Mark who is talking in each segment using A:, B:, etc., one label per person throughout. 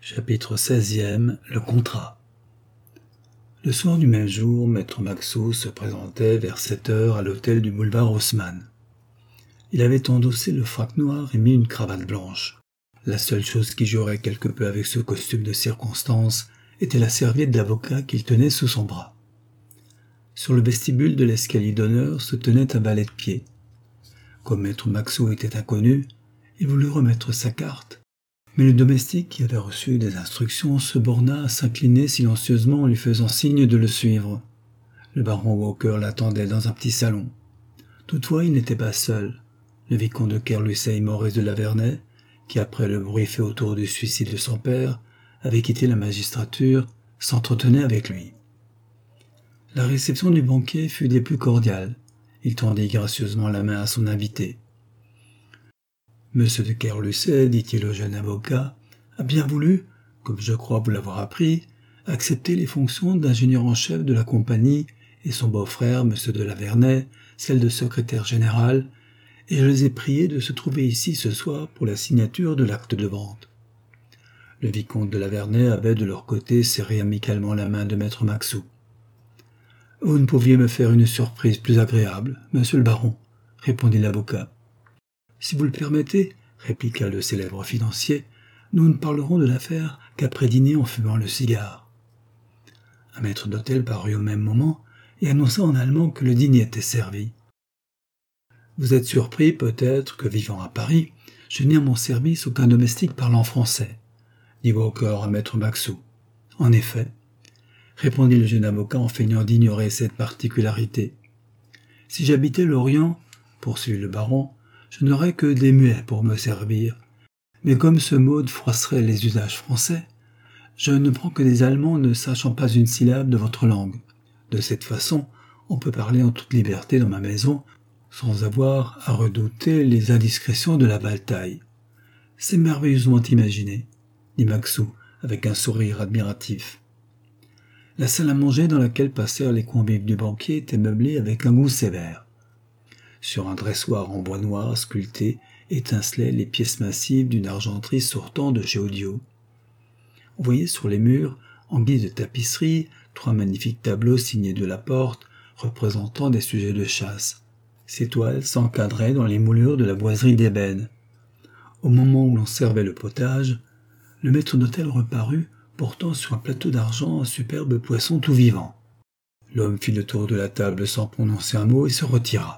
A: Chapitre 16e. Le contrat. Le soir du même jour, maître Maxot se présentait vers 7 heures à l'hôtel du boulevard Haussmann. Il avait endossé le frac noir et mis une cravate blanche. La seule chose qui jouerait quelque peu avec ce costume de circonstance était la serviette d'avocat qu'il tenait sous son bras. Sur le vestibule de l'escalier d'honneur se tenait un valet de pied. Comme maître Maxot était inconnu, il voulut remettre sa carte, mais le domestique qui avait reçu des instructions se borna à s'incliner silencieusement en lui faisant signe de le suivre. Le baron Walker l'attendait dans un petit salon. Toutefois, il n'était pas seul. Le vicomte de Kerlusay Maurice de Lavernay, qui après le bruit fait autour du suicide de son père, avait quitté la magistrature, s'entretenait avec lui. La réception du banquier fut des plus cordiales. Il tendit gracieusement la main à son invité. Monsieur de Kerlusay, dit-il au jeune avocat, a bien voulu, comme je crois vous l'avoir appris, accepter les fonctions d'ingénieur en chef de la compagnie et son beau-frère, monsieur de Lavernay, celle de secrétaire général, et je les ai priés de se trouver ici ce soir pour la signature de l'acte de vente. Le vicomte de Lavernay avait de leur côté serré amicalement la main de maître Maxot. « Vous ne pouviez me faire une surprise plus agréable, monsieur le baron, » répondit l'avocat. « Si vous le permettez, » répliqua le célèbre financier, « nous ne parlerons de l'affaire qu'après dîner en fumant le cigare. » Un maître d'hôtel parut au même moment et annonça en allemand que le dîner était servi. « Vous êtes surpris, peut-être, que, vivant à Paris, je n'ai à mon service aucun domestique parlant français, » dit Walker à maître Maxot. « En effet, » répondit le jeune avocat en feignant d'ignorer cette particularité. « Si j'habitais l'Orient, » poursuivit le baron, je n'aurais que des muets pour me servir. Mais comme ce mode froisserait les usages français, je ne prends que des Allemands ne sachant pas une syllabe de votre langue. De cette façon, on peut parler en toute liberté dans ma maison, sans avoir à redouter les indiscrétions de la bataille. C'est merveilleusement imaginé, dit Maxot, avec un sourire admiratif. La salle à manger dans laquelle passèrent les convives du banquier était meublée avec un goût sévère. Sur un dressoir en bois noir sculpté étincelaient les pièces massives d'une argenterie sortant de chez Audio. On voyait sur les murs, en guise de tapisserie, 3 magnifiques tableaux signés de la porte, représentant des sujets de chasse. Ces toiles s'encadraient dans les moulures de la boiserie d'ébène. Au moment où l'on servait le potage, le maître d'hôtel reparut, portant sur un plateau d'argent un superbe poisson tout vivant. L'homme fit le tour de la table sans prononcer un mot et se retira.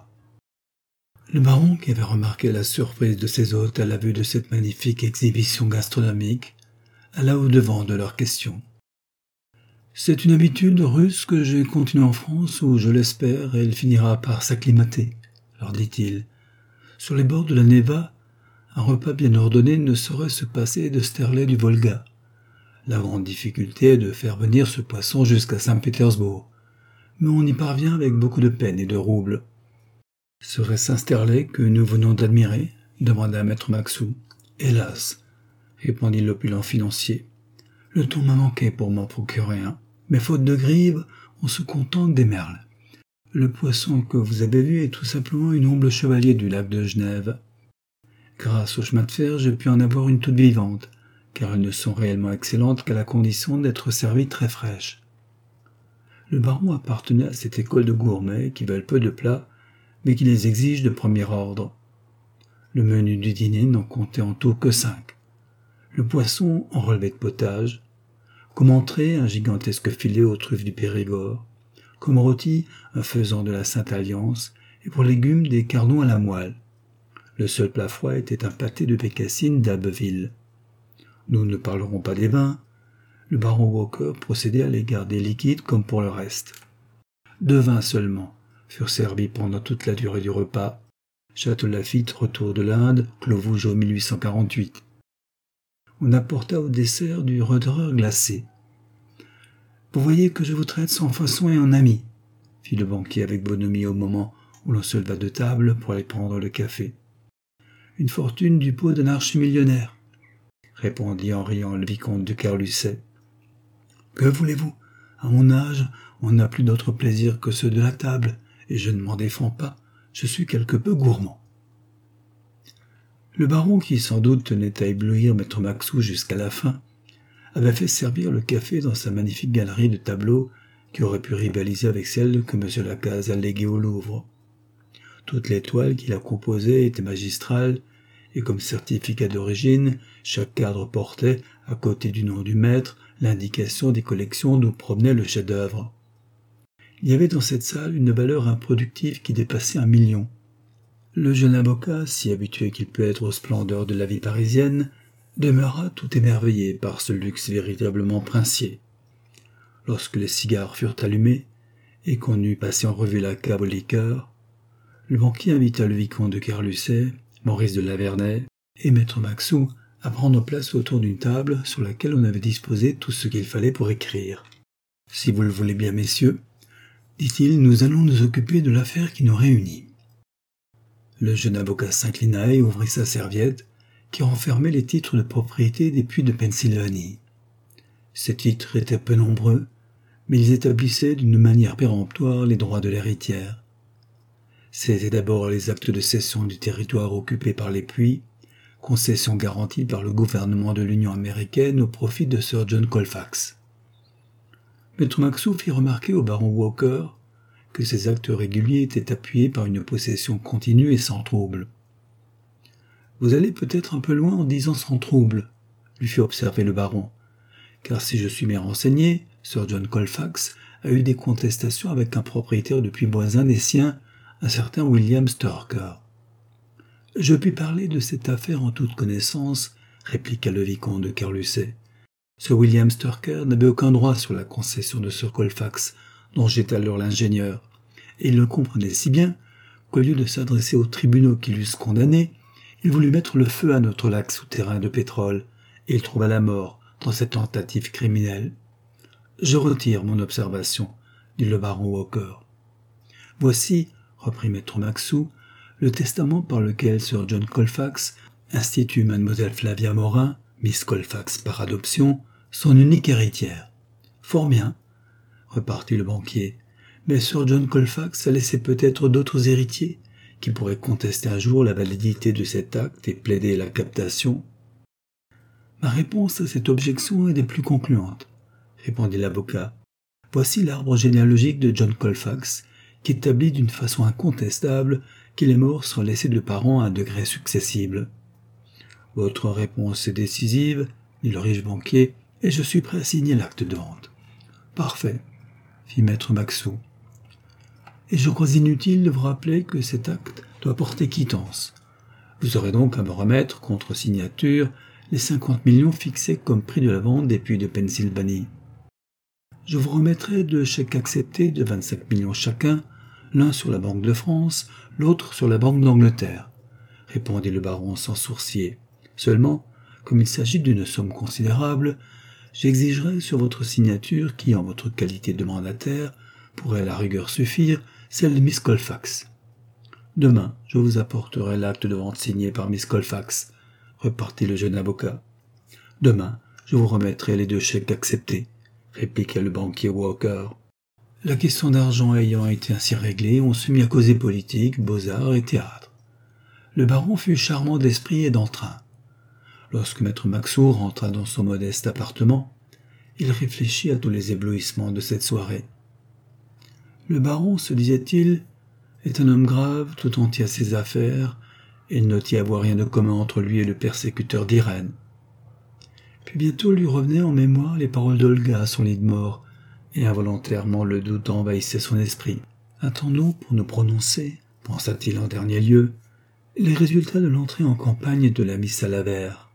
A: Le baron, qui avait remarqué la surprise de ses hôtes à la vue de cette magnifique exhibition gastronomique, alla au-devant de leurs questions. « C'est une habitude russe que j'ai continuée en France où, je l'espère, elle finira par s'acclimater, » leur dit-il. « Sur les bords de la Neva, un repas bien ordonné ne saurait se passer de sterlet du Volga. La grande difficulté est de faire venir ce poisson jusqu'à Saint-Pétersbourg, mais on y parvient avec beaucoup de peine et de roubles. » « Serait-ce un sterlet que nous venons d'admirer » demanda maître Maxot. « Hélas » répondit l'opulent financier. « Le temps m'a manqué pour m'en procurer un, mais faute de grives, on se contente des merles. Le poisson que vous avez vu est tout simplement une humble chevalier du lac de Genève. Grâce au chemin de fer, j'ai pu en avoir une toute vivante, car elles ne sont réellement excellentes qu'à la condition d'être servies très fraîches. » Le baron appartenait à cette école de gourmets qui veulent peu de plats, mais qui les exige de premier ordre. Le menu du dîner n'en comptait en tout que 5. Le poisson en relevé de potage, comme entrée un gigantesque filet aux truffes du Périgord, comme rôti un faisan de la Sainte-Alliance, et pour légumes des cardons à la moelle. Le seul plat froid était un pâté de bécassines d'Abbeville. Nous ne parlerons pas des vins. Le baron Walker procédait à les garder liquides comme pour le reste. 2 vins seulement furent servis pendant toute la durée du repas. Château Lafite, retour de l'Inde, Clos Vougeot 1848. On apporta au dessert du Roederer glacé. « Vous voyez que je vous traite sans façon et en ami, » fit le banquier avec bonhomie au moment où l'on se leva de table pour aller prendre le café. « Une fortune du pot d'un archimillionnaire, » répondit en riant le vicomte de Kerlusay. « Que voulez-vous? À mon âge, on n'a plus d'autre plaisir que ceux de la table, et je ne m'en défends pas, je suis quelque peu gourmand. » Le baron, qui sans doute tenait à éblouir maître Maxot jusqu'à la fin, avait fait servir le café dans sa magnifique galerie de tableaux qui aurait pu rivaliser avec celle que M. Lacaze a léguée au Louvre. Toutes les toiles qui la composaient étaient magistrales, et comme certificat d'origine, chaque cadre portait, à côté du nom du maître, l'indication des collections d'où provenait le chef-d'œuvre. Il y avait dans cette salle une valeur improductive qui dépassait 1 million. Le jeune avocat, si habitué qu'il peut être aux splendeurs de la vie parisienne, demeura tout émerveillé par ce luxe véritablement princier. Lorsque les cigares furent allumés, et qu'on eut passé en revue la cave aux liqueurs, le banquier invita le vicomte de Kerlusset, Maurice de Lavernay et maître Maxou à prendre place autour d'une table sur laquelle on avait disposé tout ce qu'il fallait pour écrire. « Si vous le voulez bien, messieurs, dit-il, nous allons nous occuper de l'affaire qui nous réunit. » Le jeune avocat s'inclina et ouvrit sa serviette qui renfermait les titres de propriété des puits de Pennsylvanie. Ces titres étaient peu nombreux, mais ils établissaient d'une manière péremptoire les droits de l'héritière. C'étaient d'abord les actes de cession du territoire occupé par les puits, concession garantie par le gouvernement de l'Union américaine au profit de Sir John Colfax. Maître Maxou fit remarquer au baron Walker que ces actes réguliers étaient appuyés par une possession continue et sans trouble. « Vous allez peut-être un peu loin en disant sans trouble, » lui fit observer le baron, « car si je suis bien renseigné, Sir John Colfax a eu des contestations avec un propriétaire depuis voisin des siens, un certain William Sturker. »« Je puis parler de cette affaire en toute connaissance, » répliqua le vicomte de Kerlusset. « Ce William Sturker n'avait aucun droit sur la concession de Sir Colfax, dont j'étais alors l'ingénieur, et il le comprenait si bien qu'au lieu de s'adresser aux tribunaux qui l'eussent condamné, il voulut mettre le feu à notre lac souterrain de pétrole, et il trouva la mort dans cette tentative criminelle. « Je retire mon observation, » dit le baron Walker. « Voici, » reprit maître Maxou, « le testament par lequel Sir John Colfax institue mademoiselle Flavia Morin, Miss Colfax par adoption, son unique héritière. »« Fort bien, » repartit le banquier, « mais Sir John Colfax a laissé peut-être d'autres héritiers qui pourraient contester un jour la validité de cet acte et plaider la captation. »« Ma réponse à cette objection est des plus concluantes, » répondit l'avocat. « Voici l'arbre généalogique de John Colfax, qui établit d'une façon incontestable qu'il est mort sans laisser de parents à un degré successible. »« Votre réponse est décisive, » dit le riche banquier, « et je suis prêt à signer l'acte de vente. »« Parfait, » fit maître Maxou. « Et je crois inutile de vous rappeler que cet acte doit porter quittance. Vous aurez donc à me remettre, contre signature, les 50 millions fixés comme prix de la vente des puits de Pennsylvanie. Je vous remettrai 2 chèques acceptés de 25 millions chacun, l'un sur la Banque de France, l'autre sur la Banque d'Angleterre, » répondit le baron sans sourciller. « Seulement, comme il s'agit d'une somme considérable, j'exigerai sur votre signature qui, en votre qualité de mandataire, pourrait à la rigueur suffire, celle de Miss Colfax. Demain, je vous apporterai l'acte de vente signé par Miss Colfax, » repartit le jeune avocat. « Demain, je vous remettrai les 2 chèques acceptés, » répliqua le banquier Walker. La question d'argent ayant été ainsi réglée, on se mit à causer politique, beaux-arts et théâtre. Le baron fut charmant d'esprit et d'entrain. Lorsque maître Maxou rentra dans son modeste appartement, il réfléchit à tous les éblouissements de cette soirée. Le baron, se disait-il, est un homme grave, tout entier à ses affaires, et il ne doit y avoir rien de commun entre lui et le persécuteur d'Irène. Puis bientôt lui revenaient en mémoire les paroles d'Olga à son lit de mort, et involontairement le doute envahissait son esprit. « Attendons pour nous prononcer, pensa-t-il en dernier lieu, les résultats de l'entrée en campagne de la Miss Salaver.